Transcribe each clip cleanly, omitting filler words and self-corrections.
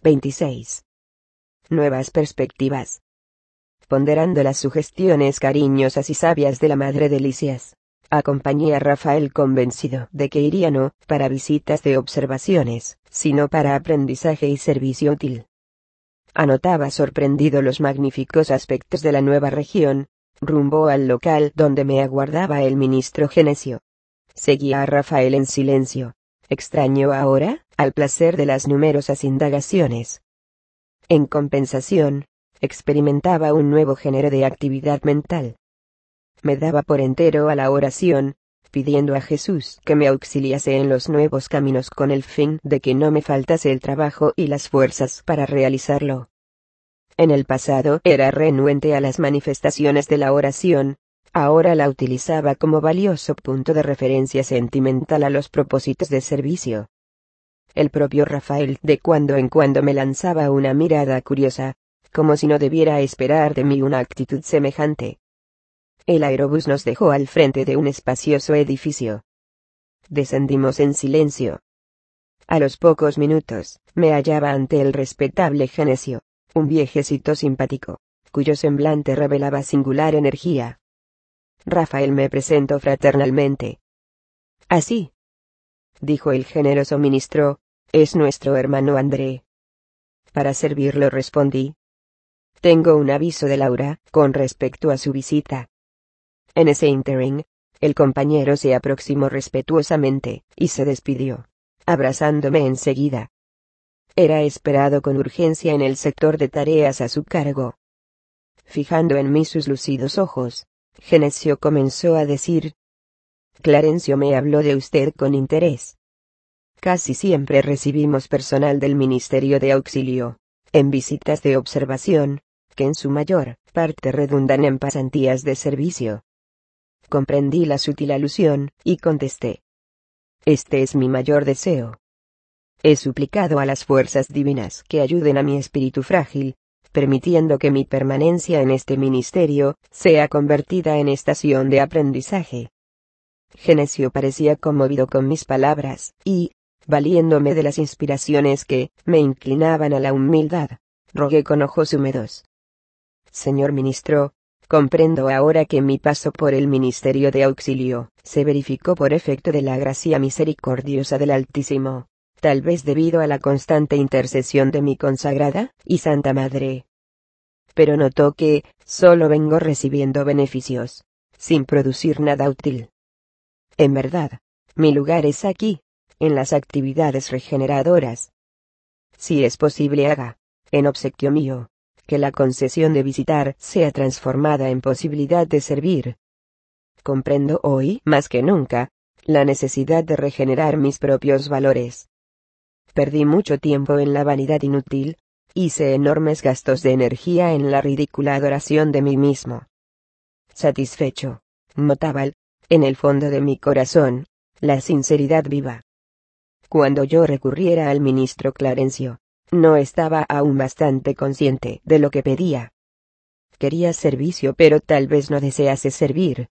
26. Nuevas perspectivas. Ponderando las sugestiones cariñosas y sabias de la Madre Delicias, acompañé a Rafael convencido de que iría no para visitas de observaciones, sino para aprendizaje y servicio útil. Anotaba sorprendido los magníficos aspectos de la nueva región, rumbo al local donde me aguardaba el ministro Genesio. Seguía a Rafael en silencio, extraño ahora, al placer de las numerosas indagaciones. En compensación, experimentaba un nuevo género de actividad mental. Me daba por entero a la oración, pidiendo a Jesús que me auxiliase en los nuevos caminos con el fin de que no me faltase el trabajo y las fuerzas para realizarlo. En el pasado era renuente a las manifestaciones de la oración, ahora la utilizaba como valioso punto de referencia sentimental a los propósitos de servicio. El propio Rafael de cuando en cuando me lanzaba una mirada curiosa, como si no debiera esperar de mí una actitud semejante. El aerobús nos dejó al frente de un espacioso edificio. Descendimos en silencio. A los pocos minutos, me hallaba ante el respetable Genesio, un viejecito simpático, cuyo semblante revelaba singular energía. Rafael me presentó fraternalmente. «Así», dijo el generoso ministro, «es nuestro hermano André». «Para servirlo», respondí. «Tengo un aviso de Laura, con respecto a su visita». En ese ínterin, el compañero se aproximó respetuosamente, y se despidió, abrazándome enseguida. Era esperado con urgencia en el sector de tareas a su cargo. Fijando en mí sus lucidos ojos, Genesio comenzó a decir: «Clarencio me habló de usted con interés. Casi siempre recibimos personal del Ministerio de Auxilio, en visitas de observación, que en su mayor parte redundan en pasantías de servicio». Comprendí la sutil alusión, y contesté: «Este es mi mayor deseo. He suplicado a las fuerzas divinas que ayuden a mi espíritu frágil, permitiendo que mi permanencia en este ministerio sea convertida en estación de aprendizaje». Genesio parecía conmovido con mis palabras, y, valiéndome de las inspiraciones que me inclinaban a la humildad, rogué con ojos húmedos: «Señor ministro, comprendo ahora que mi paso por el Ministerio de Auxilio se verificó por efecto de la gracia misericordiosa del Altísimo, tal vez debido a la constante intercesión de mi consagrada y Santa Madre. Pero noto que solo vengo recibiendo beneficios, sin producir nada útil. En verdad, mi lugar es aquí, en las actividades regeneradoras. Si es posible, haga, en obsequio mío, que la concesión de visitar sea transformada en posibilidad de servir. Comprendo hoy, más que nunca, la necesidad de regenerar mis propios valores. Perdí mucho tiempo en la vanidad inútil, hice enormes gastos de energía en la ridícula adoración de mí mismo. Satisfecho, notaba en el fondo de mi corazón, la sinceridad viva. Cuando yo recurriera al ministro Clarencio, no estaba aún bastante consciente de lo que pedía. Quería servicio, pero tal vez no desease servir.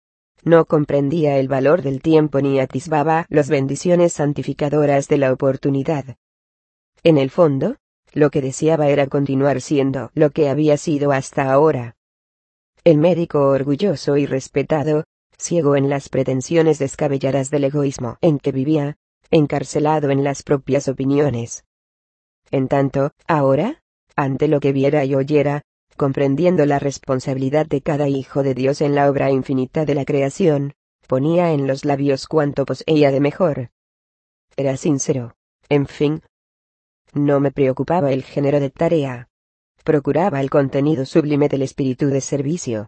No comprendía el valor del tiempo ni atisbaba las bendiciones santificadoras de la oportunidad. En el fondo, lo que deseaba era continuar siendo lo que había sido hasta ahora. El médico orgulloso y respetado, ciego en las pretensiones descabelladas del egoísmo en que vivía, encarcelado en las propias opiniones. En tanto, ahora, ante lo que viera y oyera, comprendiendo la responsabilidad de cada hijo de Dios en la obra infinita de la creación, ponía en los labios cuanto poseía de mejor. Era sincero, en fin. No me preocupaba el género de tarea. Procuraba el contenido sublime del espíritu de servicio.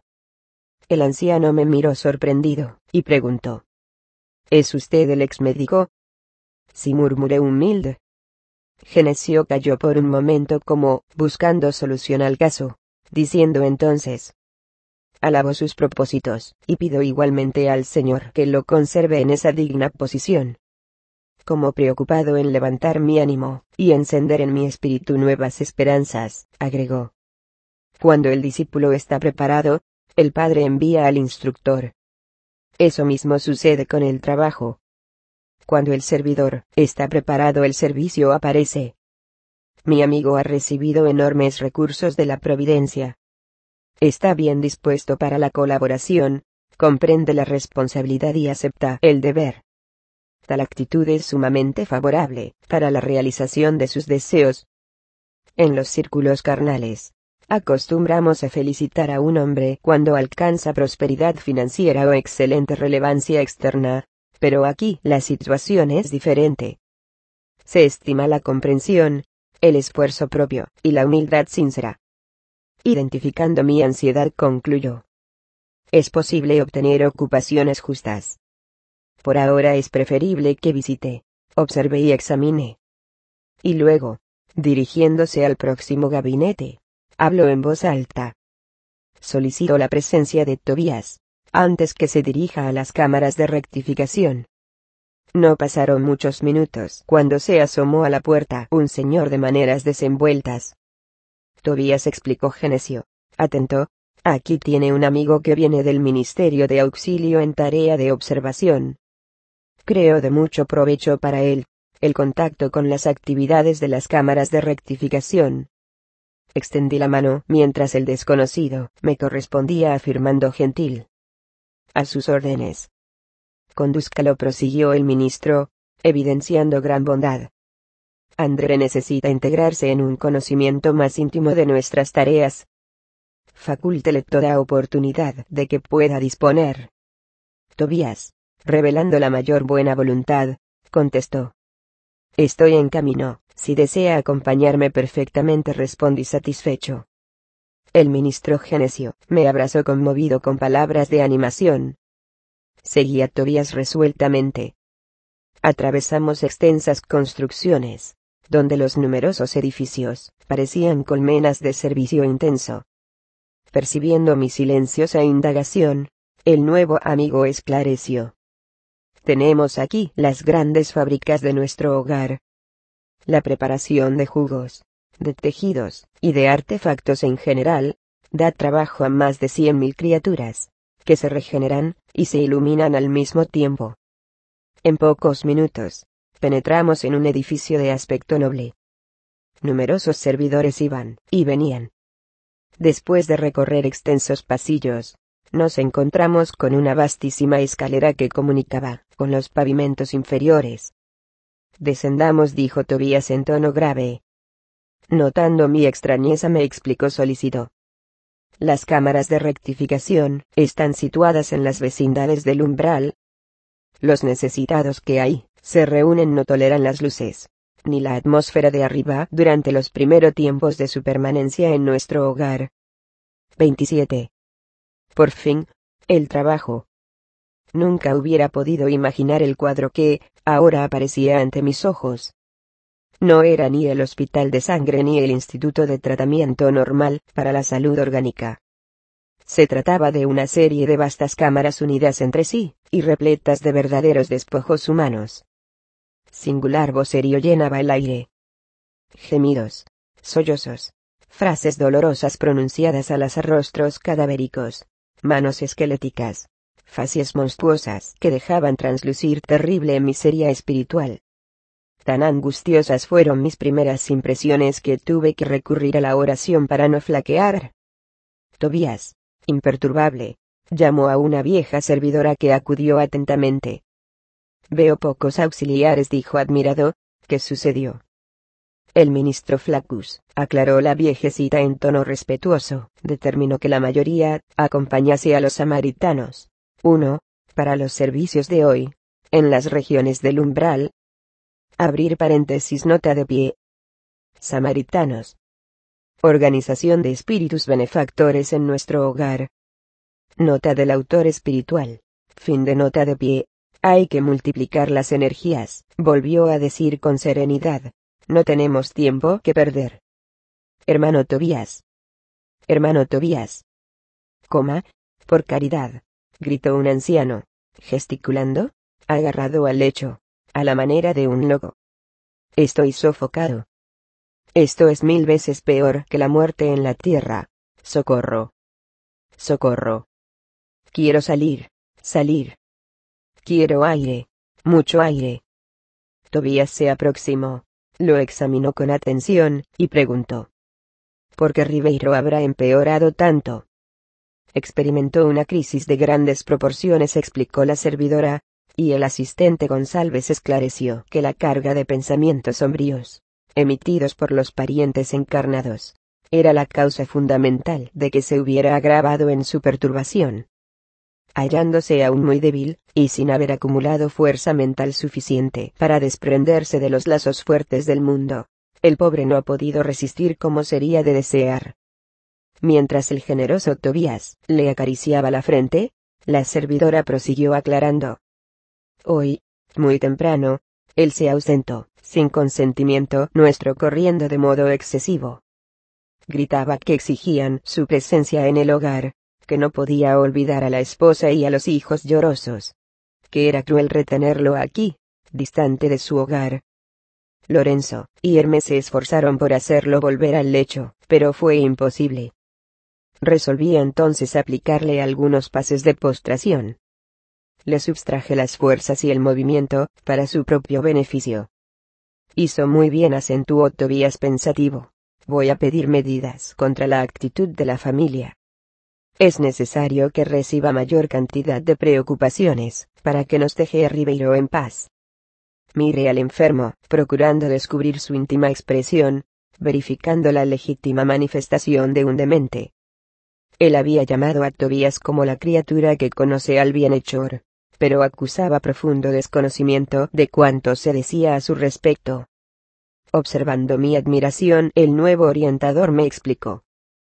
El anciano me miró sorprendido, y preguntó: ¿Es usted el exmédico? Sí, murmuré humilde. Genesio calló por un momento como buscando solución al caso, diciendo entonces: «Alabo sus propósitos, y pido igualmente al Señor que lo conserve en esa digna posición». Como preocupado en levantar mi ánimo, y encender en mi espíritu nuevas esperanzas, agregó: «Cuando el discípulo está preparado, el Padre envía al instructor. Eso mismo sucede con el trabajo. Cuando el servidor está preparado, el servicio aparece. Mi amigo ha recibido enormes recursos de la providencia. Está bien dispuesto para la colaboración, comprende la responsabilidad y acepta el deber. Tal actitud es sumamente favorable para la realización de sus deseos. En los círculos carnales, acostumbramos a felicitar a un hombre cuando alcanza prosperidad financiera o excelente relevancia externa, pero aquí la situación es diferente. Se estima la comprensión, el esfuerzo propio y la humildad sincera. Identificando mi ansiedad, concluyó: es posible obtener ocupaciones justas. Por ahora es preferible que visite, observe y examine. Y luego, dirigiéndose al próximo gabinete, habló en voz alta: solicito la presencia de Tobías, antes que se dirija a las cámaras de rectificación. No pasaron muchos minutos cuando se asomó a la puerta un señor de maneras desenvueltas. Tobías, explicó Genesio, atento: aquí tiene un amigo que viene del Ministerio de Auxilio en tarea de observación. Creo de mucho provecho para él el contacto con las actividades de las cámaras de rectificación. Extendí la mano mientras el desconocido me correspondía afirmando gentil: a sus órdenes. Condúzcalo, prosiguió el ministro, evidenciando gran bondad. André necesita integrarse en un conocimiento más íntimo de nuestras tareas. Facúltele toda oportunidad de que pueda disponer. Tobías, revelando la mayor buena voluntad, contestó: estoy en camino. Si desea acompañarme, perfectamente, respondí satisfecho. El ministro Genesio me abrazó conmovido con palabras de animación. Seguí a Tobías resueltamente. Atravesamos extensas construcciones, donde los numerosos edificios parecían colmenas de servicio intenso. Percibiendo mi silenciosa indagación, el nuevo amigo esclareció: tenemos aquí las grandes fábricas de nuestro hogar. La preparación de jugos, de tejidos y de artefactos en general da trabajo a más de 100.000 criaturas, que se regeneran y se iluminan al mismo tiempo. En pocos minutos, penetramos en un edificio de aspecto noble. Numerosos servidores iban y venían. Después de recorrer extensos pasillos, nos encontramos con una vastísima escalera que comunicaba con los pavimentos inferiores. Descendamos, dijo Tobías en tono grave. Notando mi extrañeza, me explicó solícito: las cámaras de rectificación están situadas en las vecindades del umbral. Los necesitados que ahí se reúnen no toleran las luces, ni la atmósfera de arriba durante los primeros tiempos de su permanencia en nuestro hogar. 27. Por fin, el trabajo. Nunca hubiera podido imaginar el cuadro que ahora aparecía ante mis ojos. No era ni el hospital de sangre ni el instituto de tratamiento normal para la salud orgánica. Se trataba de una serie de vastas cámaras unidas entre sí, y repletas de verdaderos despojos humanos. Singular vocerío llenaba el aire. Gemidos, sollozos, frases dolorosas pronunciadas al azar, rostros cadavéricos, manos esqueléticas, facies monstruosas que dejaban traslucir terrible miseria espiritual. Tan angustiosas fueron mis primeras impresiones que tuve que recurrir a la oración para no flaquear. Tobías, imperturbable, llamó a una vieja servidora que acudió atentamente. Veo pocos auxiliares, dijo admirado. ¿Qué sucedió? El ministro Flaccus, aclaró la viejecita en tono respetuoso, determinó que la mayoría acompañase a los samaritanos. 1. Para los servicios de hoy, en las regiones del umbral. Abrir paréntesis, nota de pie. Samaritanos. Organización de espíritus benefactores en nuestro hogar. Nota del autor espiritual. Fin de nota de pie. Hay que multiplicar las energías, volvió a decir con serenidad. No tenemos tiempo que perder. Hermano Tobías. Hermano Tobías. Coma, por caridad, gritó un anciano, gesticulando, agarrado al lecho, a la manera de un loco. Estoy sofocado. Esto es 1000 veces peor que la muerte en la tierra. Socorro. Socorro. Quiero salir, salir. Quiero aire, mucho aire. Tobías se aproximó. Lo examinó con atención, y preguntó: ¿por qué Ribeiro habrá empeorado tanto? Experimentó una crisis de grandes proporciones, explicó la servidora, y el asistente González esclareció que la carga de pensamientos sombríos, emitidos por los parientes encarnados, era la causa fundamental de que se hubiera agravado en su perturbación. Hallándose aún muy débil, y sin haber acumulado fuerza mental suficiente para desprenderse de los lazos fuertes del mundo, el pobre no ha podido resistir como sería de desear. Mientras el generoso Tobías le acariciaba la frente, la servidora prosiguió aclarando: hoy, muy temprano, él se ausentó, sin consentimiento nuestro, corriendo de modo excesivo. Gritaba que exigían su presencia en el hogar, que no podía olvidar a la esposa y a los hijos llorosos, que era cruel retenerlo aquí, distante de su hogar. Lorenzo y Hermes se esforzaron por hacerlo volver al lecho, pero fue imposible. Resolví entonces aplicarle algunos pases de postración. Le sustraje las fuerzas y el movimiento, para su propio beneficio. Hizo muy bien, acentuó Tobías pensativo. Voy a pedir medidas contra la actitud de la familia. Es necesario que reciba mayor cantidad de preocupaciones, para que nos deje a Ribeiro en paz. Mire al enfermo, procurando descubrir su íntima expresión, verificando la legítima manifestación de un demente. Él había llamado a Tobías como la criatura que conoce al bienhechor, pero acusaba profundo desconocimiento de cuanto se decía a su respecto. Observando mi admiración, el nuevo orientador me explicó: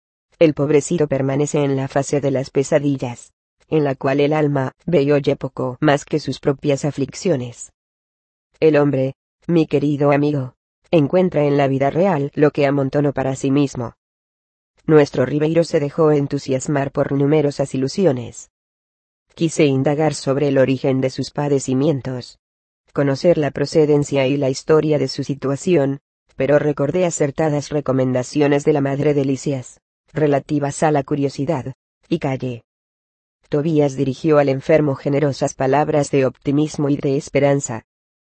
el pobrecito permanece en la fase de las pesadillas, en la cual el alma ve y oye poco más que sus propias aflicciones. El hombre, mi querido amigo, encuentra en la vida real lo que amontonó para sí mismo. Nuestro Ribeiro se dejó entusiasmar por numerosas ilusiones. Quise indagar sobre el origen de sus padecimientos, conocer la procedencia y la historia de su situación, pero recordé acertadas recomendaciones de la madre de Lisias, relativas a la curiosidad, y callé. Tobías dirigió al enfermo generosas palabras de optimismo y de esperanza.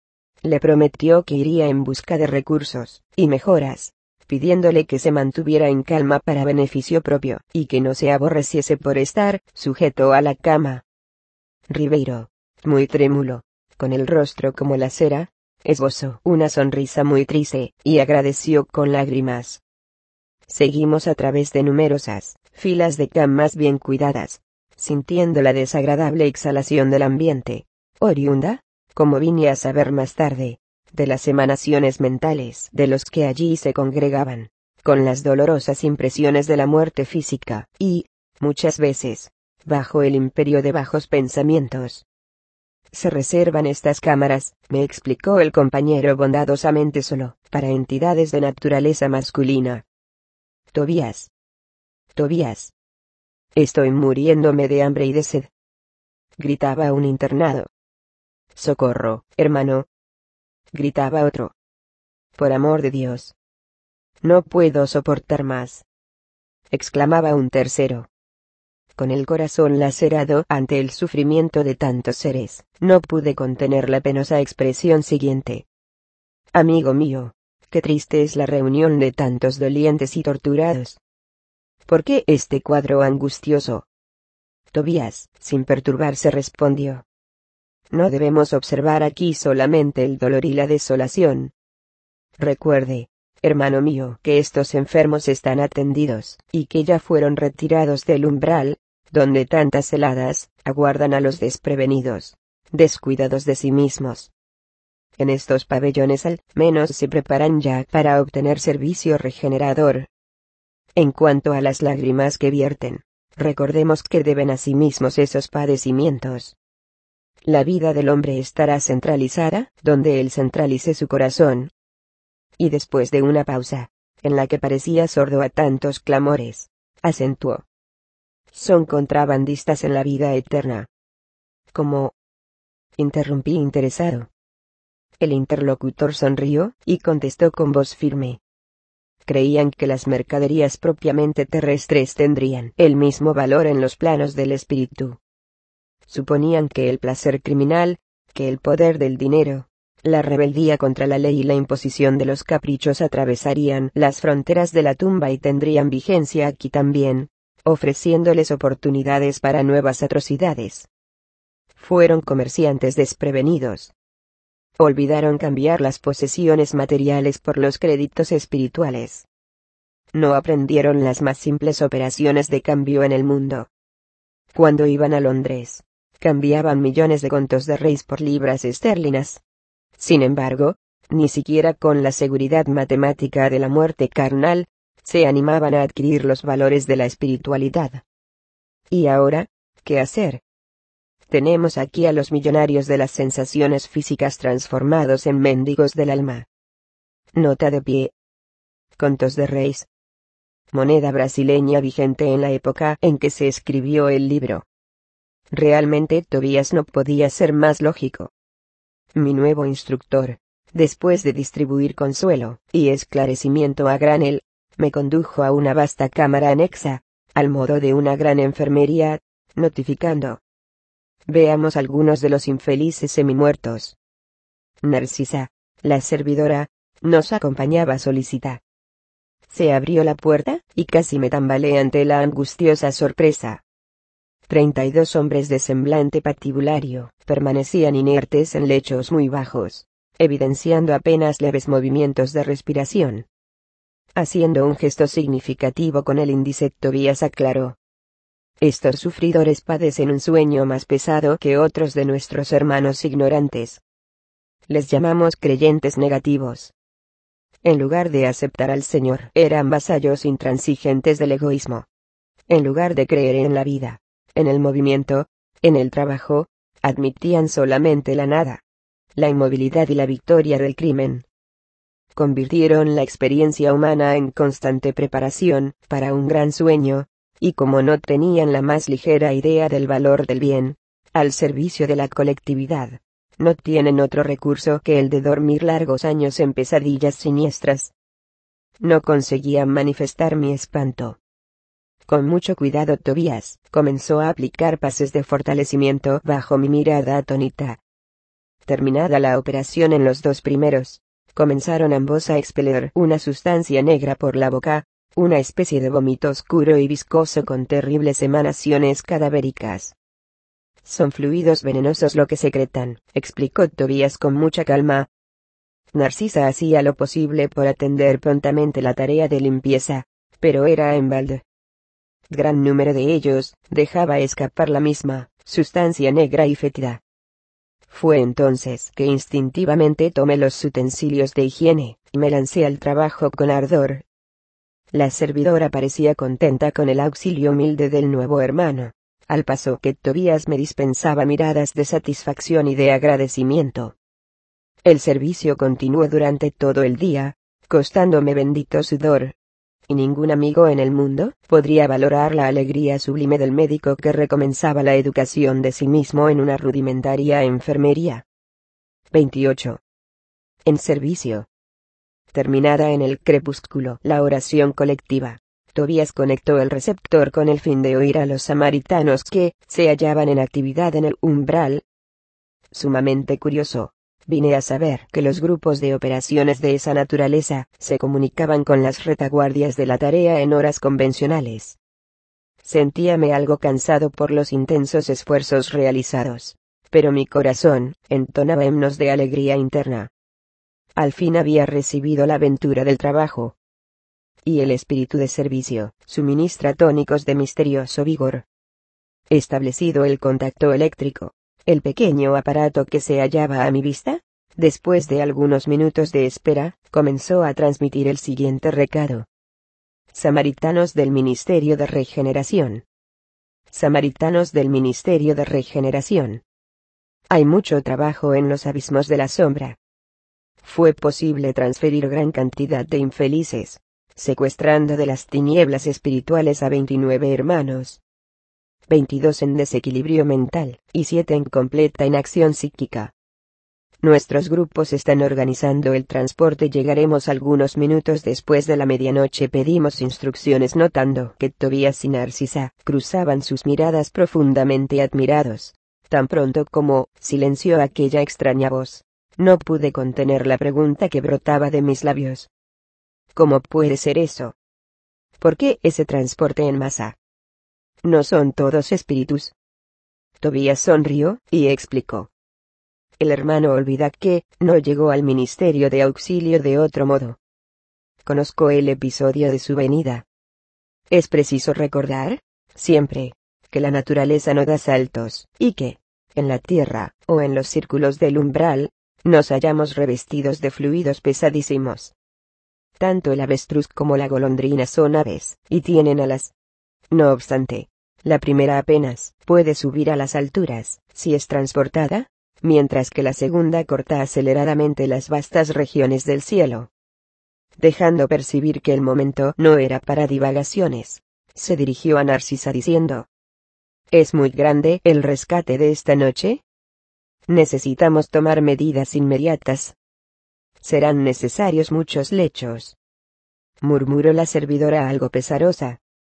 Le prometió que iría en busca de recursos y mejoras, pidiéndole que se mantuviera en calma para beneficio propio, y que no se aborreciese por estar sujeto a la cama. Ribeiro, muy trémulo, con el rostro como la cera, esbozó una sonrisa muy triste, y agradeció con lágrimas. Seguimos a través de numerosas filas de camas bien cuidadas, sintiendo la desagradable exhalación del ambiente, oriunda, como vine a saber más tarde, de las emanaciones mentales de los que allí se congregaban, con las dolorosas impresiones de la muerte física, y, muchas veces, bajo el imperio de bajos pensamientos. Se reservan estas cámaras, me explicó el compañero bondadosamente, solo para entidades de naturaleza masculina. Tobías. Tobías. Estoy muriéndome de hambre y de sed. Gritaba un internado. Socorro, hermano. Gritaba otro. Por amor de Dios. No puedo soportar más. Exclamaba un tercero. Con el corazón lacerado ante el sufrimiento de tantos seres, no pude contener la penosa expresión siguiente. Amigo mío, qué triste es la reunión de tantos dolientes y torturados. ¿Por qué este cuadro angustioso? Tobías, sin perturbarse, respondió: no debemos observar aquí solamente el dolor y la desolación. Recuerde, hermano mío, que estos enfermos están atendidos, y que ya fueron retirados del umbral, donde tantas heladas aguardan a los desprevenidos, descuidados de sí mismos. En estos pabellones al menos se preparan ya para obtener servicio regenerador. En cuanto a las lágrimas que vierten, recordemos que deben a sí mismos esos padecimientos. La vida del hombre estará centralizada donde él centralice su corazón. Y después de una pausa, en la que parecía sordo a tantos clamores, acentuó: son contrabandistas en la vida eterna. ¿Cómo? Interrumpí interesado. El interlocutor sonrió, y contestó con voz firme: creían que las mercaderías propiamente terrestres tendrían el mismo valor en los planos del espíritu. Suponían que el placer criminal, que el poder del dinero, La rebeldía contra la ley y la imposición de los caprichos atravesarían las fronteras de la tumba y tendrían vigencia aquí también, ofreciéndoles oportunidades para nuevas atrocidades. Fueron comerciantes desprevenidos. Olvidaron cambiar las posesiones materiales por los créditos espirituales. No aprendieron las más simples operaciones de cambio en el mundo. Cuando iban a Londres, cambiaban millones de contos de reis por libras esterlinas. Sin embargo, ni siquiera con la seguridad matemática de la muerte carnal, se animaban a adquirir los valores de la espiritualidad. ¿Y ahora, qué hacer? Tenemos aquí a los millonarios de las sensaciones físicas transformados en mendigos del alma. Nota de pie. Contos de reis. Moneda brasileña vigente en la época en que se escribió el libro. Realmente Tobías no podía ser más lógico. Mi nuevo instructor, después de distribuir consuelo y esclarecimiento a granel, me condujo a una vasta cámara anexa, al modo de una gran enfermería, notificando: veamos algunos de los infelices semimuertos. Narcisa, la servidora, nos acompañaba solícita. Se abrió la puerta, y casi me tambaleé ante la angustiosa sorpresa. 32 hombres de semblante patibulario, permanecían inertes en lechos muy bajos, evidenciando apenas leves movimientos de respiración. Haciendo un gesto significativo con el índice, Tobías aclaró: estos sufridores padecen un sueño más pesado que otros de nuestros hermanos ignorantes. Les llamamos creyentes negativos. En lugar de aceptar al Señor, eran vasallos intransigentes del egoísmo. En lugar de creer en la vida, en el movimiento, en el trabajo, admitían solamente la nada, la inmovilidad y la victoria del crimen. Convirtieron la experiencia humana en constante preparación para un gran sueño, y como no tenían la más ligera idea del valor del bien, al servicio de la colectividad, no tienen otro recurso que el de dormir largos años en pesadillas siniestras. No conseguía manifestar mi espanto. Con mucho cuidado Tobías comenzó a aplicar pases de fortalecimiento bajo mi mirada atónita. Terminada la operación en los dos primeros, comenzaron ambos a expeler una sustancia negra por la boca, una especie de vómito oscuro y viscoso con terribles emanaciones cadavéricas. Son fluidos venenosos lo que secretan, explicó Tobías con mucha calma. Narcisa hacía lo posible por atender prontamente la tarea de limpieza, pero era en balde. Gran número de ellos dejaba escapar la misma sustancia negra y fétida. Fue entonces que instintivamente tomé los utensilios de higiene, y me lancé al trabajo con ardor. La servidora parecía contenta con el auxilio humilde del nuevo hermano, al paso que Tobías me dispensaba miradas de satisfacción y de agradecimiento. El servicio continuó durante todo el día, costándome bendito sudor. Y ningún amigo en el mundo podría valorar la alegría sublime del médico que recomenzaba la educación de sí mismo en una rudimentaria enfermería. 28. En servicio. Terminada en el crepúsculo la oración colectiva, Tobías conectó el receptor con el fin de oír a los samaritanos que se hallaban en actividad en el umbral. Sumamente curioso, vine a saber que los grupos de operaciones de esa naturaleza se comunicaban con las retaguardias de la tarea en horas convencionales. Sentíame algo cansado por los intensos esfuerzos realizados, pero mi corazón entonaba himnos de alegría interna. Al fin había recibido la aventura del trabajo. Y el espíritu de servicio suministra tónicos de misterioso vigor. Establecido el contacto eléctrico, el pequeño aparato que se hallaba a mi vista, después de algunos minutos de espera, comenzó a transmitir el siguiente recado. Samaritanos del Ministerio de Regeneración. Samaritanos del Ministerio de Regeneración. Hay mucho trabajo en los abismos de la sombra. Fue posible transferir gran cantidad de infelices, secuestrando de las tinieblas espirituales a 29 hermanos. 22 en desequilibrio mental, y 7 en completa inacción psíquica. Nuestros grupos están organizando el transporte. Llegaremos algunos minutos después de la medianoche. Pedimos instrucciones notando que Tobías y Narcisa cruzaban sus miradas profundamente admirados. Tan pronto como silenció aquella extraña voz, No pude contener la pregunta que brotaba de mis labios. ¿Cómo puede ser eso? ¿Por qué ese transporte en masa? ¿No son todos espíritus? Tobías sonrió, y explicó. El hermano olvida que, no llegó al ministerio de auxilio de otro modo. Conozco el episodio de su venida. Es preciso recordar, siempre, que la naturaleza no da saltos, y que, en la tierra, o en los círculos del umbral, nos hallamos revestidos de fluidos pesadísimos. Tanto el avestruz como la golondrina son aves, y tienen alas. No obstante, la primera apenas puede subir a las alturas, si es transportada, mientras que la segunda corta aceleradamente las vastas regiones del cielo. Dejando percibir que el momento no era para divagaciones, se dirigió a Narcisa diciendo: ¿Es muy grande el rescate de esta noche? Necesitamos tomar medidas inmediatas. Serán necesarios muchos lechos. Murmuró la servidora algo pesarosa.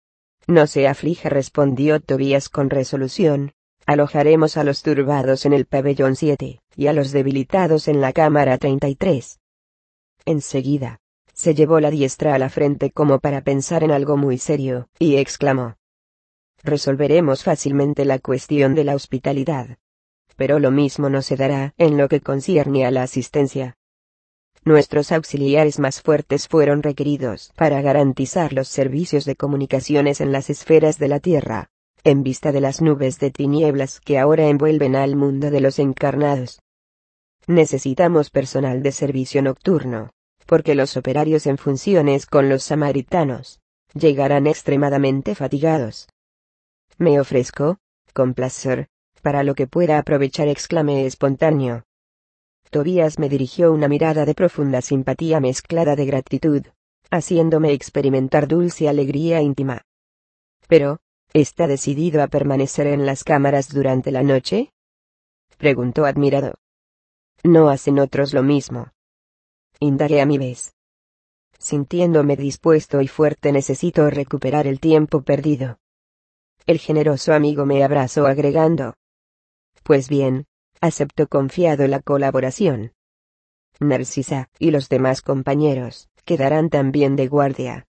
No se aflija, respondió Tobías con resolución. Alojaremos a los turbados en el pabellón 7, y a los debilitados en la cámara 33. Enseguida, se llevó la diestra a la frente como para pensar en algo muy serio, y exclamó: resolveremos fácilmente la cuestión de la hospitalidad. Pero lo mismo no se dará en lo que concierne a la asistencia. Nuestros auxiliares más fuertes fueron requeridos para garantizar los servicios de comunicaciones en las esferas de la Tierra, en vista de las nubes de tinieblas que ahora envuelven al mundo de los encarnados. Necesitamos personal de servicio nocturno, porque los operarios en funciones con los samaritanos llegarán extremadamente fatigados. Me ofrezco, con placer, para lo que pueda aprovechar, exclamé espontáneo. Tobías me dirigió una mirada de profunda simpatía mezclada de gratitud, haciéndome experimentar dulce alegría íntima. Pero, ¿está decidido a permanecer en las cámaras durante la noche?, preguntó admirado. ¿No hacen otros lo mismo?, indagué a mi vez. Sintiéndome dispuesto y fuerte, necesito recuperar el tiempo perdido. El generoso amigo me abrazó agregando: pues bien, acepto confiado la colaboración. Narcisa y los demás compañeros quedarán también de guardia.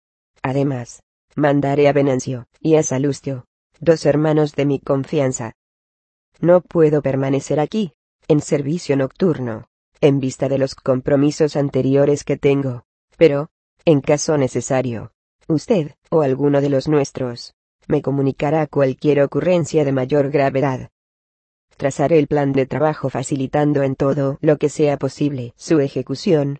Además, mandaré a Venancio y a Salustio, 2 hermanos de mi confianza. No puedo permanecer aquí, en servicio nocturno, en vista de los compromisos anteriores que tengo, pero, en caso necesario, usted, o alguno de los nuestros, me comunicará cualquier ocurrencia de mayor gravedad. Trazaré el plan de trabajo facilitando en todo lo que sea posible su ejecución.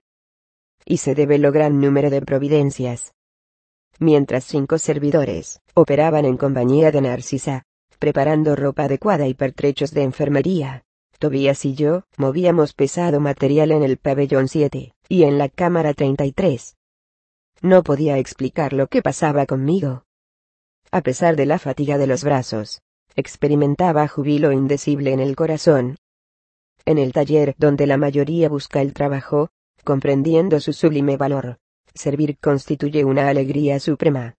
Y se develo gran número de providencias. Mientras 5 servidores operaban en compañía de Narcisa, preparando ropa adecuada y pertrechos de enfermería, Tobías y yo movíamos pesado material en el pabellón 7, y en la cámara 33. No podía explicar lo que pasaba conmigo. A pesar de la fatiga de los brazos, experimentaba júbilo indecible en el corazón. En el taller donde la mayoría busca el trabajo, comprendiendo su sublime valor, servir constituye una alegría suprema.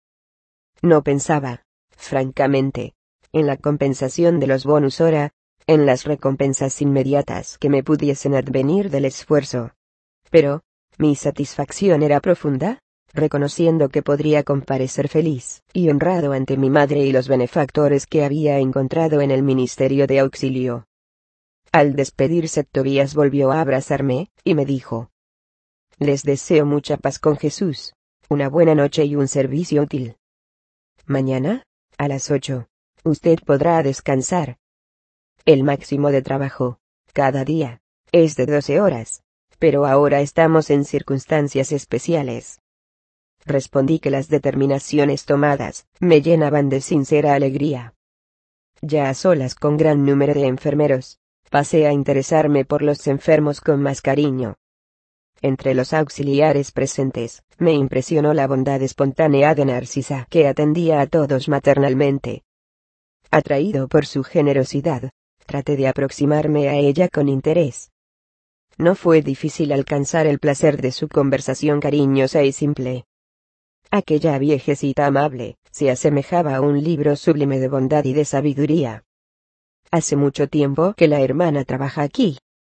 No pensaba, francamente, en la compensación de los bonus hora, en las recompensas inmediatas que me pudiesen advenir del esfuerzo. Pero, mi satisfacción era profunda, reconociendo que podría comparecer feliz y honrado ante mi madre y los benefactores que había encontrado en el ministerio de auxilio. Al despedirse, Tobías volvió a abrazarme, y me dijo: les deseo mucha paz con Jesús, una buena noche y un servicio útil. Mañana, a las 8, usted podrá descansar. El máximo de trabajo, cada día, es de 12 horas, pero ahora estamos en circunstancias especiales. Respondí que las determinaciones tomadas me llenaban de sincera alegría. Ya a solas con gran número de enfermeros, pasé a interesarme por los enfermos con más cariño. Entre los auxiliares presentes, me impresionó la bondad espontánea de Narcisa, que atendía a todos maternalmente. Atraído por su generosidad, traté de aproximarme a ella con interés. No fue difícil alcanzar el placer de su conversación cariñosa y simple. Aquella viejecita amable se asemejaba a un libro sublime de bondad y de sabiduría. Hace mucho tiempo que la hermana trabaja aquí.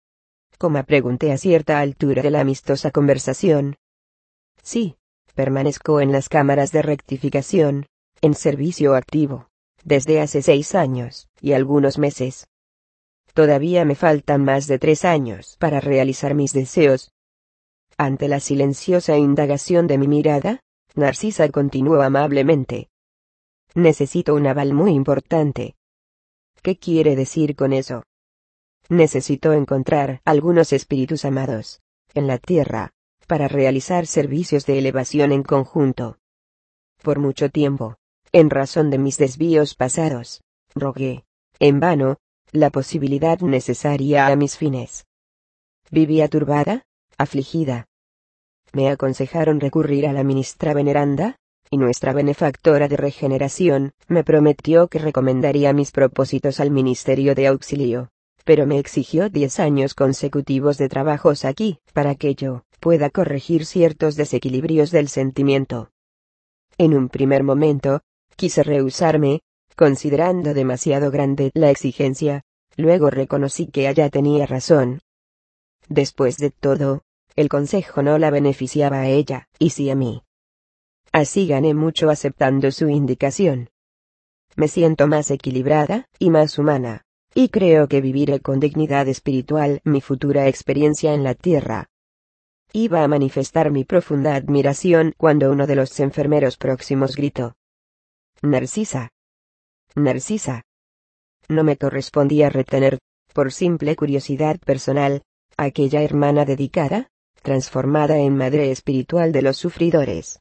Como pregunté a cierta altura de la amistosa conversación. Sí, permanezco en las cámaras de rectificación, en servicio activo, desde hace 6 años, y algunos meses. Todavía me faltan más de 3 años para realizar mis deseos. Ante la silenciosa indagación de mi mirada, Narcisa continuó amablemente. Necesito un aval muy importante. ¿Qué quiere decir con eso? Necesito encontrar algunos espíritus amados, en la tierra, para realizar servicios de elevación en conjunto. Por mucho tiempo, en razón de mis desvíos pasados, rogué, en vano, la posibilidad necesaria a mis fines. Vivía turbada, afligida. Me aconsejaron recurrir a la ministra veneranda, y nuestra benefactora de regeneración me prometió que recomendaría mis propósitos al Ministerio de Auxilio, pero me exigió 10 años consecutivos de trabajos aquí, para que yo pueda corregir ciertos desequilibrios del sentimiento. En un primer momento, quise rehusarme, considerando demasiado grande la exigencia, luego reconocí que ella tenía razón. Después de todo, el consejo no la beneficiaba a ella, y sí a mí. Así gané mucho aceptando su indicación. Me siento más equilibrada, y más humana, y creo que viviré con dignidad espiritual mi futura experiencia en la tierra. Iba a manifestar mi profunda admiración cuando uno de los enfermeros próximos gritó: «Narcisa. Narcisa». No me correspondía retener, por simple curiosidad personal, a aquella hermana dedicada, transformada en madre espiritual de los sufridores.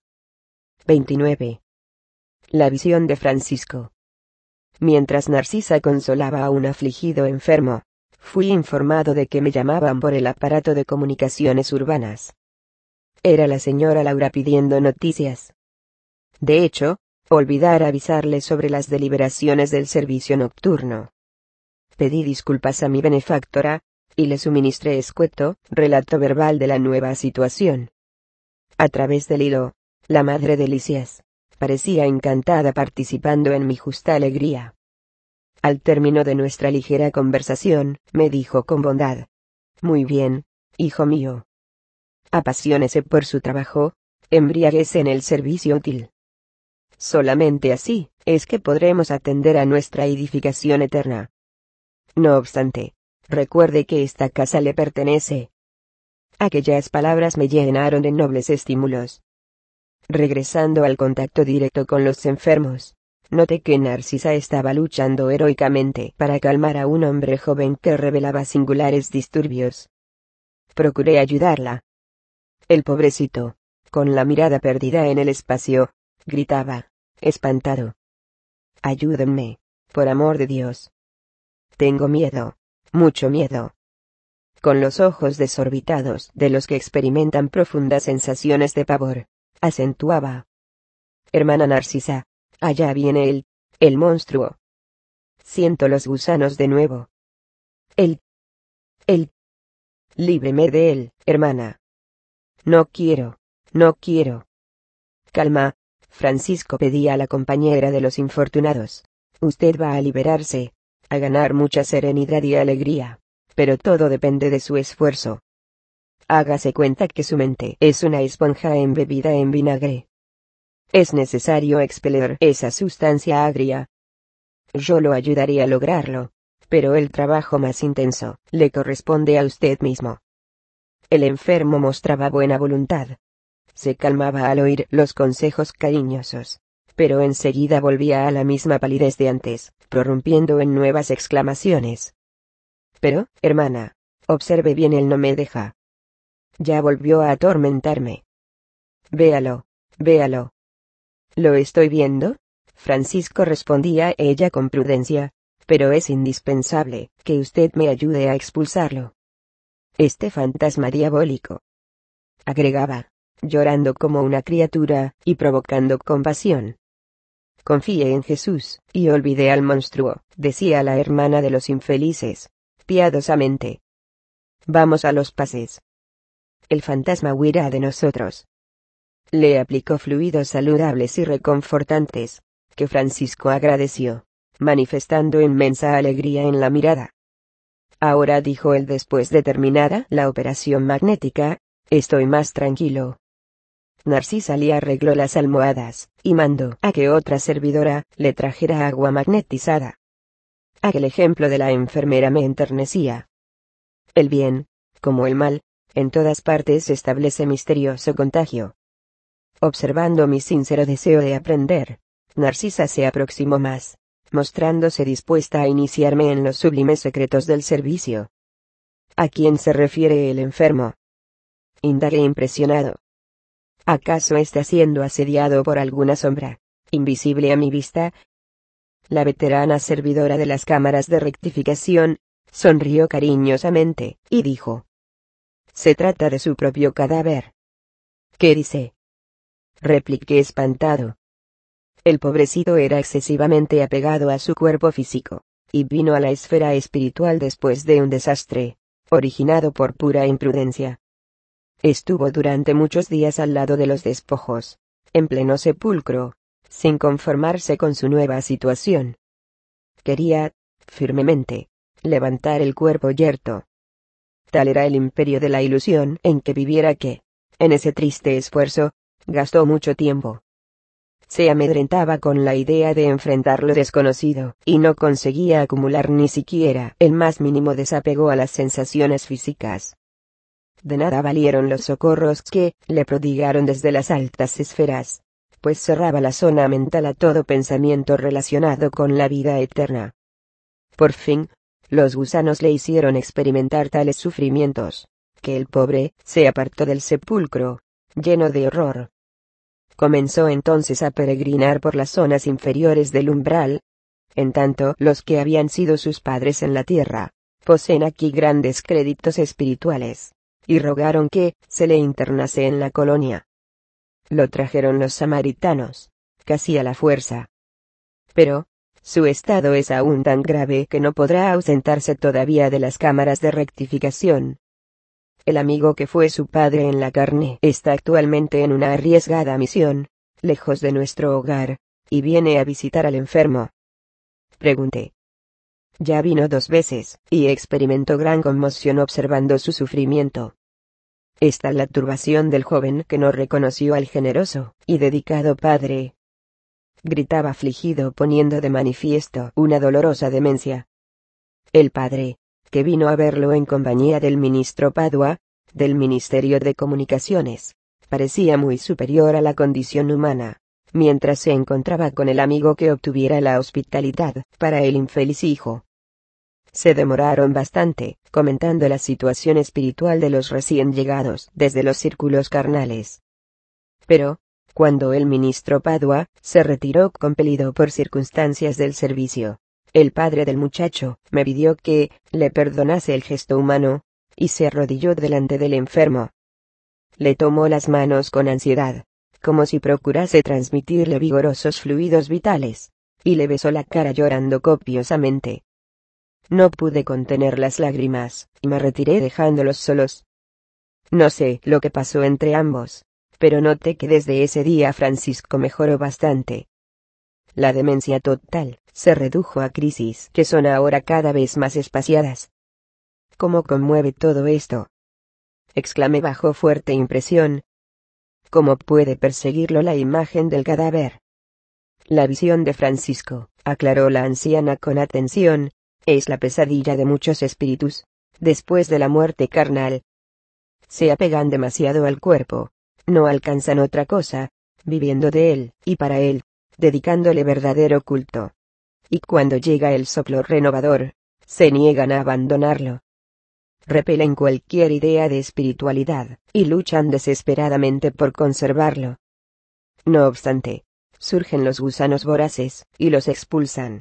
29. La visión de Francisco. Mientras Narcisa consolaba a un afligido enfermo, fui informado de que me llamaban por el aparato de comunicaciones urbanas. Era la señora Laura pidiendo noticias. De hecho, olvidara avisarle sobre las deliberaciones del servicio nocturno. Pedí disculpas a mi benefactora, y le suministré escueto relato verbal de la nueva situación. A través del hilo, la madre de Lisias parecía encantada participando en mi justa alegría. Al término de nuestra ligera conversación, me dijo con bondad: «Muy bien, hijo mío. Apasionese por su trabajo, embriaguese en el servicio útil. Solamente así es que podremos atender a nuestra edificación eterna. No obstante, recuerde que esta casa le pertenece». Aquellas palabras me llenaron de nobles estímulos. Regresando al contacto directo con los enfermos, noté que Narcisa estaba luchando heroicamente para calmar a un hombre joven que revelaba singulares disturbios. Procuré ayudarla. El pobrecito, con la mirada perdida en el espacio, gritaba, espantado: «Ayúdenme, por amor de Dios. Tengo miedo, mucho miedo». Con los ojos desorbitados de los que experimentan profundas sensaciones de pavor, acentuaba: «Hermana Narcisa, allá viene el monstruo. Siento los gusanos de nuevo. Él. Líbreme de él, hermana. No quiero, no quiero». «Calma, Francisco», pedía a la compañera de los infortunados. «Usted va a liberarse, a ganar mucha serenidad y alegría, pero todo depende de su esfuerzo. Hágase cuenta que su mente es una esponja embebida en vinagre. Es necesario expeler esa sustancia agria. Yo lo ayudaré a lograrlo, pero el trabajo más intenso le corresponde a usted mismo». El enfermo mostraba buena voluntad. Se calmaba al oír los consejos cariñosos, pero enseguida volvía a la misma palidez de antes, prorrumpiendo en nuevas exclamaciones. «Pero, hermana, observe bien, él no me deja. Ya volvió a atormentarme. Véalo, véalo». «Lo estoy viendo», Francisco, respondía ella con prudencia, «pero es indispensable que usted me ayude a expulsarlo. Este fantasma diabólico», agregaba, llorando como una criatura, y provocando compasión. «Confíe en Jesús, y olvide al monstruo», decía la hermana de los infelices, piadosamente. «Vamos a los pases. El fantasma huirá de nosotros». Le aplicó fluidos saludables y reconfortantes, que Francisco agradeció, manifestando inmensa alegría en la mirada. Ahora, dijo él después de terminada la operación magnética, estoy más tranquilo. Narcisa le arregló las almohadas, y mandó a que otra servidora le trajera agua magnetizada. Aquel ejemplo de la enfermera me enternecía. El bien, como el mal, en todas partes establece misterioso contagio. Observando mi sincero deseo de aprender, Narcisa se aproximó más, mostrándose dispuesta a iniciarme en los sublimes secretos del servicio. ¿A quién se refiere el enfermo?, indagué impresionado. ¿Acaso está siendo asediado por alguna sombra, invisible a mi vista? La veterana servidora de las cámaras de rectificación sonrió cariñosamente, y dijo: se trata de su propio cadáver. ¿Qué dice?, repliqué espantado. El pobrecito era excesivamente apegado a su cuerpo físico, y vino a la esfera espiritual después de un desastre, originado por pura imprudencia. Estuvo durante muchos días al lado de los despojos, en pleno sepulcro, sin conformarse con su nueva situación. Quería, firmemente, levantar el cuerpo yerto. Tal era el imperio de la ilusión en que viviera que, en ese triste esfuerzo, gastó mucho tiempo. Se amedrentaba con la idea de enfrentar lo desconocido, y no conseguía acumular ni siquiera el más mínimo desapego a las sensaciones físicas. De nada valieron los socorros que le prodigaron desde las altas esferas, pues cerraba la zona mental a todo pensamiento relacionado con la vida eterna. Por fin, los gusanos le hicieron experimentar tales sufrimientos, que el pobre se apartó del sepulcro, lleno de horror. Comenzó entonces a peregrinar por las zonas inferiores del umbral. En tanto, los que habían sido sus padres en la tierra, poseen aquí grandes créditos espirituales, y rogaron que se le internase en la colonia. Lo trajeron los samaritanos, casi a la fuerza. Pero, su estado es aún tan grave que no podrá ausentarse todavía de las cámaras de rectificación. El amigo que fue su padre en la carne está actualmente en una arriesgada misión, lejos de nuestro hogar, y viene a visitar al enfermo. Pregunté. Ya vino 2 veces, y experimentó gran conmoción observando su sufrimiento. Está la turbación del joven que no reconoció al generoso y dedicado padre. Gritaba afligido poniendo de manifiesto una dolorosa demencia. El padre, que vino a verlo en compañía del ministro Padua, del Ministerio de Comunicaciones, parecía muy superior a la condición humana, mientras se encontraba con el amigo que obtuviera la hospitalidad para el infeliz hijo. Se demoraron bastante, comentando la situación espiritual de los recién llegados desde los círculos carnales. Pero, cuando el ministro Padua se retiró compelido por circunstancias del servicio, el padre del muchacho me pidió que le perdonase el gesto humano, y se arrodilló delante del enfermo. Le tomó las manos con ansiedad, como si procurase transmitirle vigorosos fluidos vitales, y le besó la cara llorando copiosamente. No pude contener las lágrimas, y me retiré dejándolos solos. No sé lo que pasó entre ambos, pero noté que desde ese día Francisco mejoró bastante. La demencia total se redujo a crisis que son ahora cada vez más espaciadas. ¿Cómo conmueve todo esto?, exclamé bajo fuerte impresión. ¿Cómo puede perseguirlo la imagen del cadáver? La visión de Francisco, aclaró la anciana con atención, es la pesadilla de muchos espíritus, después de la muerte carnal. Se apegan demasiado al cuerpo, no alcanzan otra cosa, viviendo de él, y para él, dedicándole verdadero culto. Y cuando llega el soplo renovador, se niegan a abandonarlo. Repelen cualquier idea de espiritualidad, y luchan desesperadamente por conservarlo. No obstante, surgen los gusanos voraces, y los expulsan.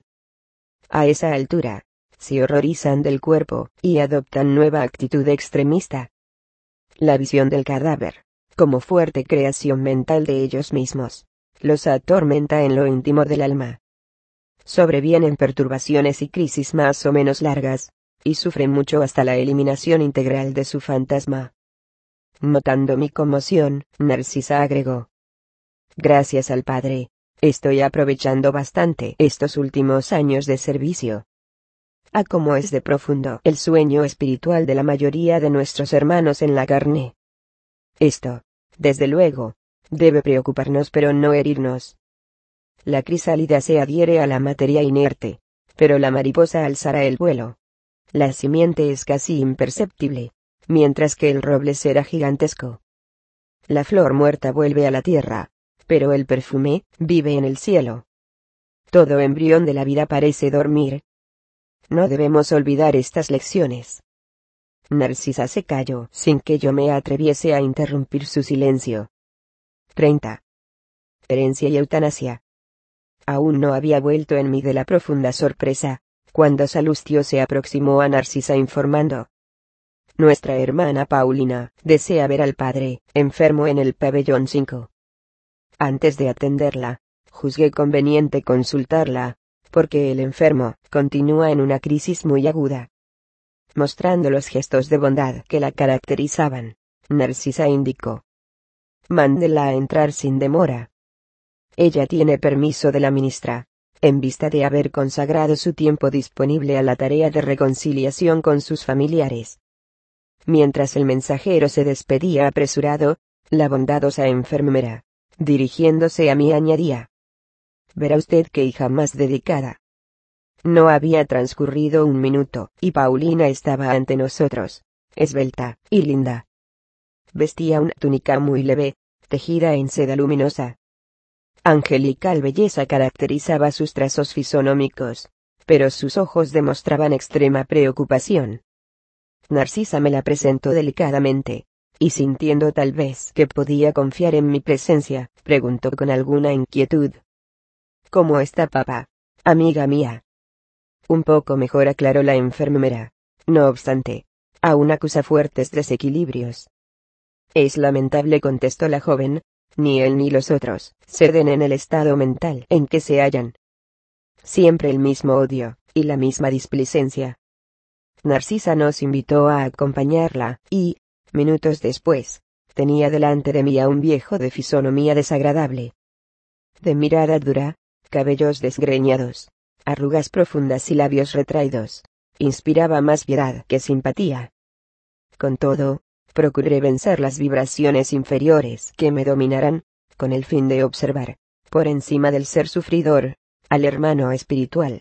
A esa altura, se horrorizan del cuerpo, y adoptan nueva actitud extremista. La visión del cadáver, como fuerte creación mental de ellos mismos, los atormenta en lo íntimo del alma. Sobrevienen perturbaciones y crisis más o menos largas, y sufren mucho hasta la eliminación integral de su fantasma. Notando mi conmoción, Narcisa agregó: gracias al Padre, estoy aprovechando bastante estos últimos años de servicio. a cómo es de profundo el sueño espiritual de la mayoría de nuestros hermanos en la carne. Esto, desde luego, debe preocuparnos pero no herirnos. La crisálida se adhiere a la materia inerte, pero la mariposa alzará el vuelo. La simiente es casi imperceptible, mientras que el roble será gigantesco. La flor muerta vuelve a la tierra, pero el perfume vive en el cielo. Todo embrión de la vida parece dormir. No debemos olvidar estas lecciones. Narcisa se calló sin que yo me atreviese a interrumpir su silencio. 30. Herencia y eutanasia. Aún no había vuelto en mí de la profunda sorpresa, cuando Salustio se aproximó a Narcisa informando. Nuestra hermana Paulina desea ver al padre, enfermo en el pabellón 5. Antes de atenderla, juzgué conveniente consultarla, porque el enfermo continúa en una crisis muy aguda. Mostrando los gestos de bondad que la caracterizaban, Narcisa indicó: mándela a entrar sin demora. Ella tiene permiso de la ministra, en vista de haber consagrado su tiempo disponible a la tarea de reconciliación con sus familiares. Mientras el mensajero se despedía apresurado, la bondadosa enfermera, dirigiéndose a mí, añadía: verá usted qué hija más dedicada. No había transcurrido un minuto, y Paulina estaba ante nosotros, esbelta y linda. Vestía una túnica muy leve, tejida en seda luminosa. Angelical belleza caracterizaba sus trazos fisonómicos, pero sus ojos demostraban extrema preocupación. Narcisa me la presentó delicadamente, y sintiendo tal vez que podía confiar en mi presencia, preguntó con alguna inquietud: ¿cómo está papá, amiga mía? Un poco mejor, aclaró la enfermera. No obstante, aún acusa fuertes desequilibrios. Es lamentable, contestó la joven, ni él ni los otros ceden en el estado mental en que se hallan. Siempre el mismo odio, y la misma displicencia. Narcisa nos invitó a acompañarla, y, minutos después, tenía delante de mí a un viejo de fisonomía desagradable. De mirada dura, cabellos desgreñados, arrugas profundas y labios retraídos, inspiraba más piedad que simpatía. Con todo, procuré vencer las vibraciones inferiores que me dominaran, con el fin de observar, por encima del ser sufridor, al hermano espiritual.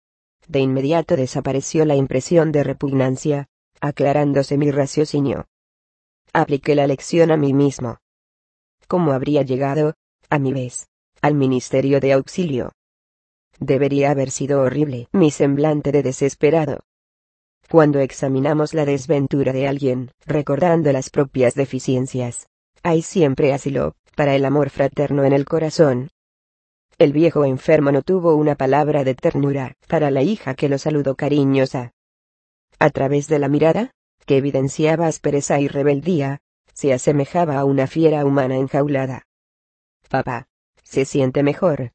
De inmediato desapareció la impresión de repugnancia, aclarándose mi raciocinio. Apliqué la lección a mí mismo. ¿Cómo habría llegado, a mi vez, al ministerio de auxilio? Debería haber sido horrible mi semblante de desesperado. Cuando examinamos la desventura de alguien, recordando las propias deficiencias, hay siempre asilo para el amor fraterno en el corazón. El viejo enfermo no tuvo una palabra de ternura para la hija que lo saludó cariñosa. A través de la mirada, que evidenciaba aspereza y rebeldía, se asemejaba a una fiera humana enjaulada. «Papá, ¿se siente mejor?»,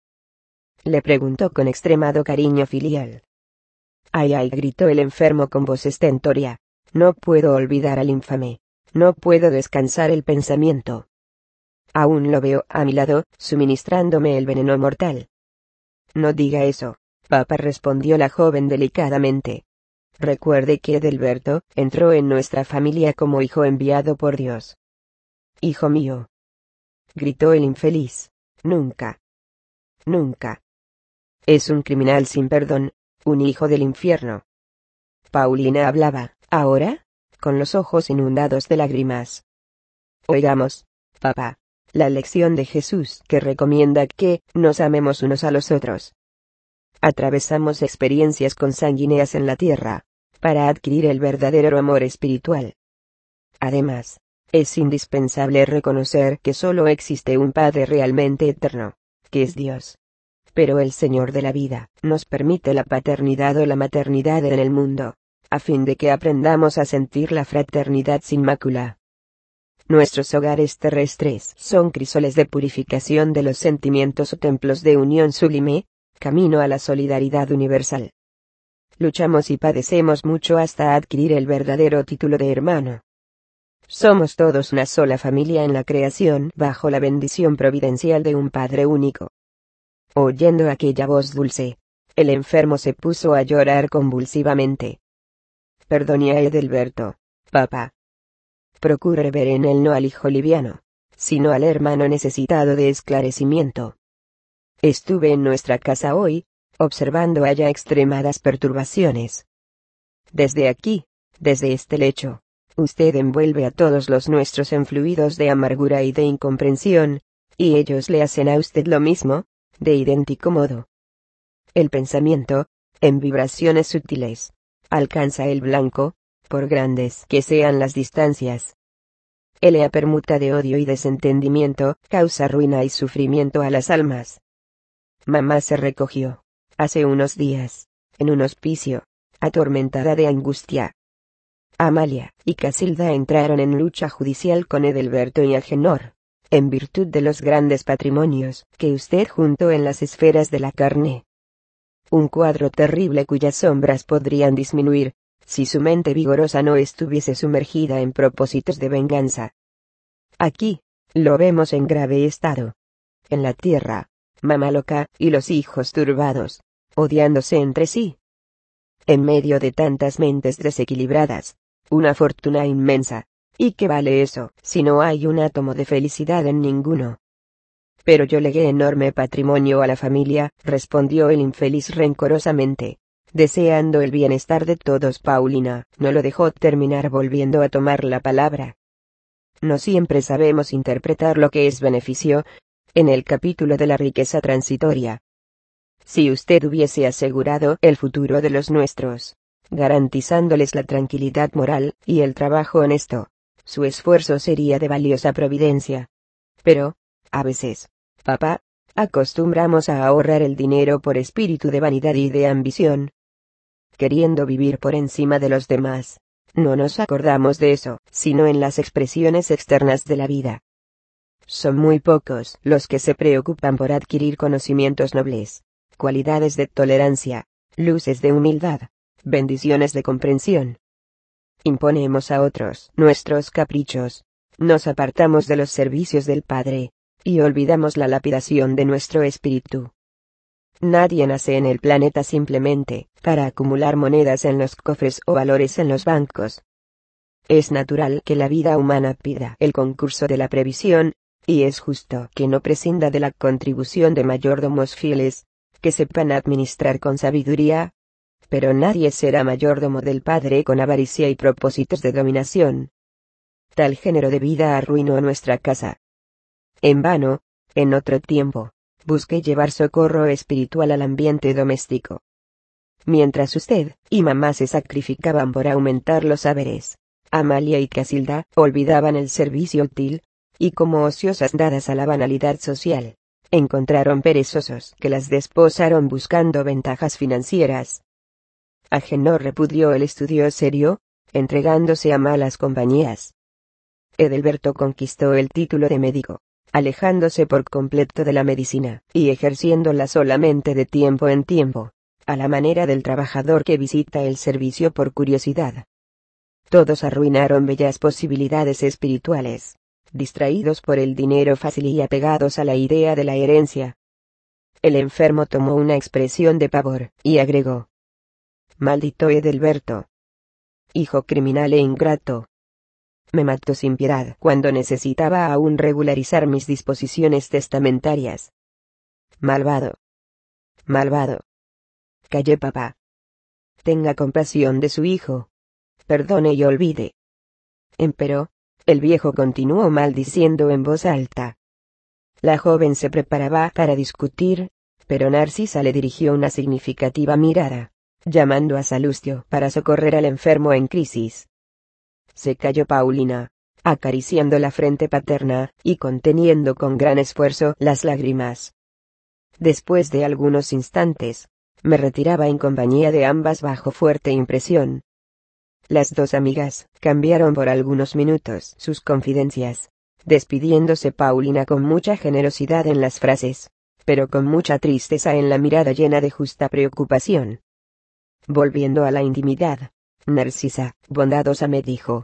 le preguntó con extremado cariño filial. «Ay, ay», gritó el enfermo con voz estentórea, «no puedo olvidar al infame, no puedo descansar el pensamiento. Aún lo veo a mi lado, suministrándome el veneno mortal». «No diga eso, papá», respondió la joven delicadamente. «Recuerde que Edelberto entró en nuestra familia como hijo enviado por Dios». «Hijo mío», gritó el infeliz, «nunca. Nunca. Es un criminal sin perdón, un hijo del infierno». Paulina hablaba, ahora, con los ojos inundados de lágrimas. «Oigamos, papá, la lección de Jesús que recomienda que nos amemos unos a los otros. Atravesamos experiencias consanguíneas en la tierra, para adquirir el verdadero amor espiritual. Además, es indispensable reconocer que solo existe un Padre realmente eterno, que es Dios. Pero el Señor de la vida nos permite la paternidad o la maternidad en el mundo, a fin de que aprendamos a sentir la fraternidad sin mácula. Nuestros hogares terrestres son crísoles de purificación de los sentimientos o templos de unión sublime, camino a la solidaridad universal. Luchamos y padecemos mucho hasta adquirir el verdadero título de hermano. Somos todos una sola familia en la creación bajo la bendición providencial de un Padre único. Oyendo aquella voz dulce, El enfermo se puso a llorar convulsivamente. Perdone a Edilberto, papá. Procure ver en él no al hijo liviano, sino al hermano necesitado de esclarecimiento. Estuve en nuestra casa hoy, observando allá extremadas perturbaciones. Desde aquí, desde este lecho, usted envuelve a todos los nuestros en fluidos de amargura y de incomprensión, y ellos le hacen a usted lo mismo, de idéntico modo. El pensamiento, en vibraciones sutiles, alcanza el blanco, por grandes que sean las distancias. La permuta de odio y desentendimiento causa ruina y sufrimiento a las almas. Mamá se recogió, hace unos días, en un hospicio, atormentada de angustia. Amalia y Casilda entraron en lucha judicial con Edilberto y Agenor, en virtud de los grandes patrimonios que usted juntó en las esferas de la carne. Un cuadro terrible cuyas sombras podrían disminuir, si su mente vigorosa no estuviese sumergida en propósitos de venganza. Aquí, lo vemos en grave estado. En la tierra, mamá loca y los hijos turbados, odiándose entre sí. En medio de tantas mentes desequilibradas, una fortuna inmensa, ¿y qué vale eso si no hay un átomo de felicidad en ninguno? Pero yo legué enorme patrimonio a la familia, respondió el infeliz rencorosamente, deseando el bienestar de todos. Paulina no lo dejó terminar volviendo a tomar la palabra. No siempre sabemos interpretar lo que es beneficio, en el capítulo de la riqueza transitoria. Si usted hubiese asegurado el futuro de los nuestros, garantizándoles la tranquilidad moral y el trabajo honesto, su esfuerzo sería de valiosa providencia. Pero, a veces, papá, acostumbramos a ahorrar el dinero por espíritu de vanidad y de ambición. Queriendo vivir por encima de los demás, no nos acordamos de eso, sino en las expresiones externas de la vida. Son muy pocos los que se preocupan por adquirir conocimientos nobles, cualidades de tolerancia, luces de humildad, bendiciones de comprensión. Imponemos a otros nuestros caprichos, nos apartamos de los servicios del Padre, y olvidamos la lapidación de nuestro espíritu. Nadie nace en el planeta simplemente para acumular monedas en los cofres o valores en los bancos. Es natural que la vida humana pida el concurso de la previsión, y es justo que no prescinda de la contribución de mayordomos fieles, que sepan administrar con sabiduría. Pero nadie será mayordomo del Padre con avaricia y propósitos de dominación. Tal género de vida arruinó nuestra casa. En vano, en otro tiempo, busqué llevar socorro espiritual al ambiente doméstico. Mientras usted y mamá se sacrificaban por aumentar los saberes, Amalia y Casilda olvidaban el servicio útil, y como ociosas dadas a la banalidad social, encontraron perezosos que las desposaron buscando ventajas financieras. Agenor repudió el estudio serio, entregándose a malas compañías. Edilberto conquistó el título de médico, alejándose por completo de la medicina, y ejerciéndola solamente de tiempo en tiempo, a la manera del trabajador que visita el servicio por curiosidad. Todos arruinaron bellas posibilidades espirituales, distraídos por el dinero fácil y apegados a la idea de la herencia. El enfermo tomó una expresión de pavor, y agregó: «Maldito Edilberto. Hijo criminal e ingrato. Me mató sin piedad cuando necesitaba aún regularizar mis disposiciones testamentarias. Malvado. Malvado. Calle papá. Tenga compasión de su hijo. Perdone y olvide». Empero, el viejo continuó maldiciendo en voz alta. La joven se preparaba para discutir, pero Narcisa le dirigió una significativa mirada, llamando a Salustio para socorrer al enfermo en crisis. Se calló Paulina, acariciando la frente paterna, y conteniendo con gran esfuerzo las lágrimas. Después de algunos instantes, me retiraba en compañía de ambas bajo fuerte impresión. Las dos amigas cambiaron por algunos minutos sus confidencias, despidiéndose Paulina con mucha generosidad en las frases, pero con mucha tristeza en la mirada llena de justa preocupación. Volviendo a la intimidad, Narcisa, bondadosa, me dijo: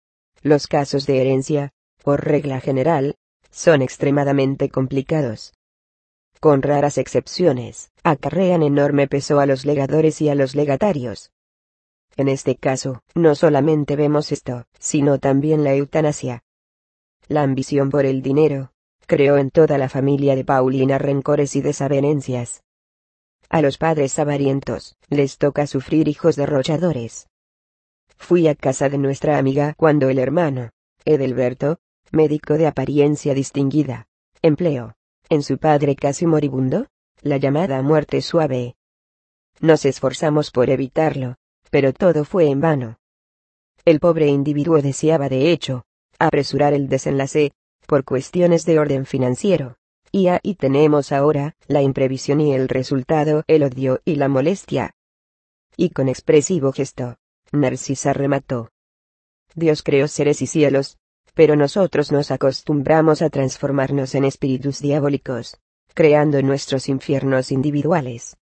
«Los casos de herencia, por regla general, son extremadamente complicados. con raras excepciones, acarrean enorme peso a los legadores y a los legatarios. En este caso, no solamente vemos esto, sino también la eutanasia. La ambición por el dinero creó en toda la familia de Paulina rencores y desavenencias. A los padres avarientos les toca sufrir hijos derrochadores. Fui a casa de nuestra amiga cuando el hermano, Edelberto, médico de apariencia distinguida, empleó, en su padre casi moribundo, la llamada muerte suave. Nos esforzamos por evitarlo, pero todo fue en vano. El pobre individuo deseaba de hecho apresurar el desenlace, por cuestiones de orden financiero. Y ahí tenemos ahora la imprevisión y el resultado, el odio y la molestia. Y con expresivo gesto, Narcisa remató: Dios creó seres y cielos, pero nosotros nos acostumbramos a transformarnos en espíritus diabólicos, creando nuestros infiernos individuales.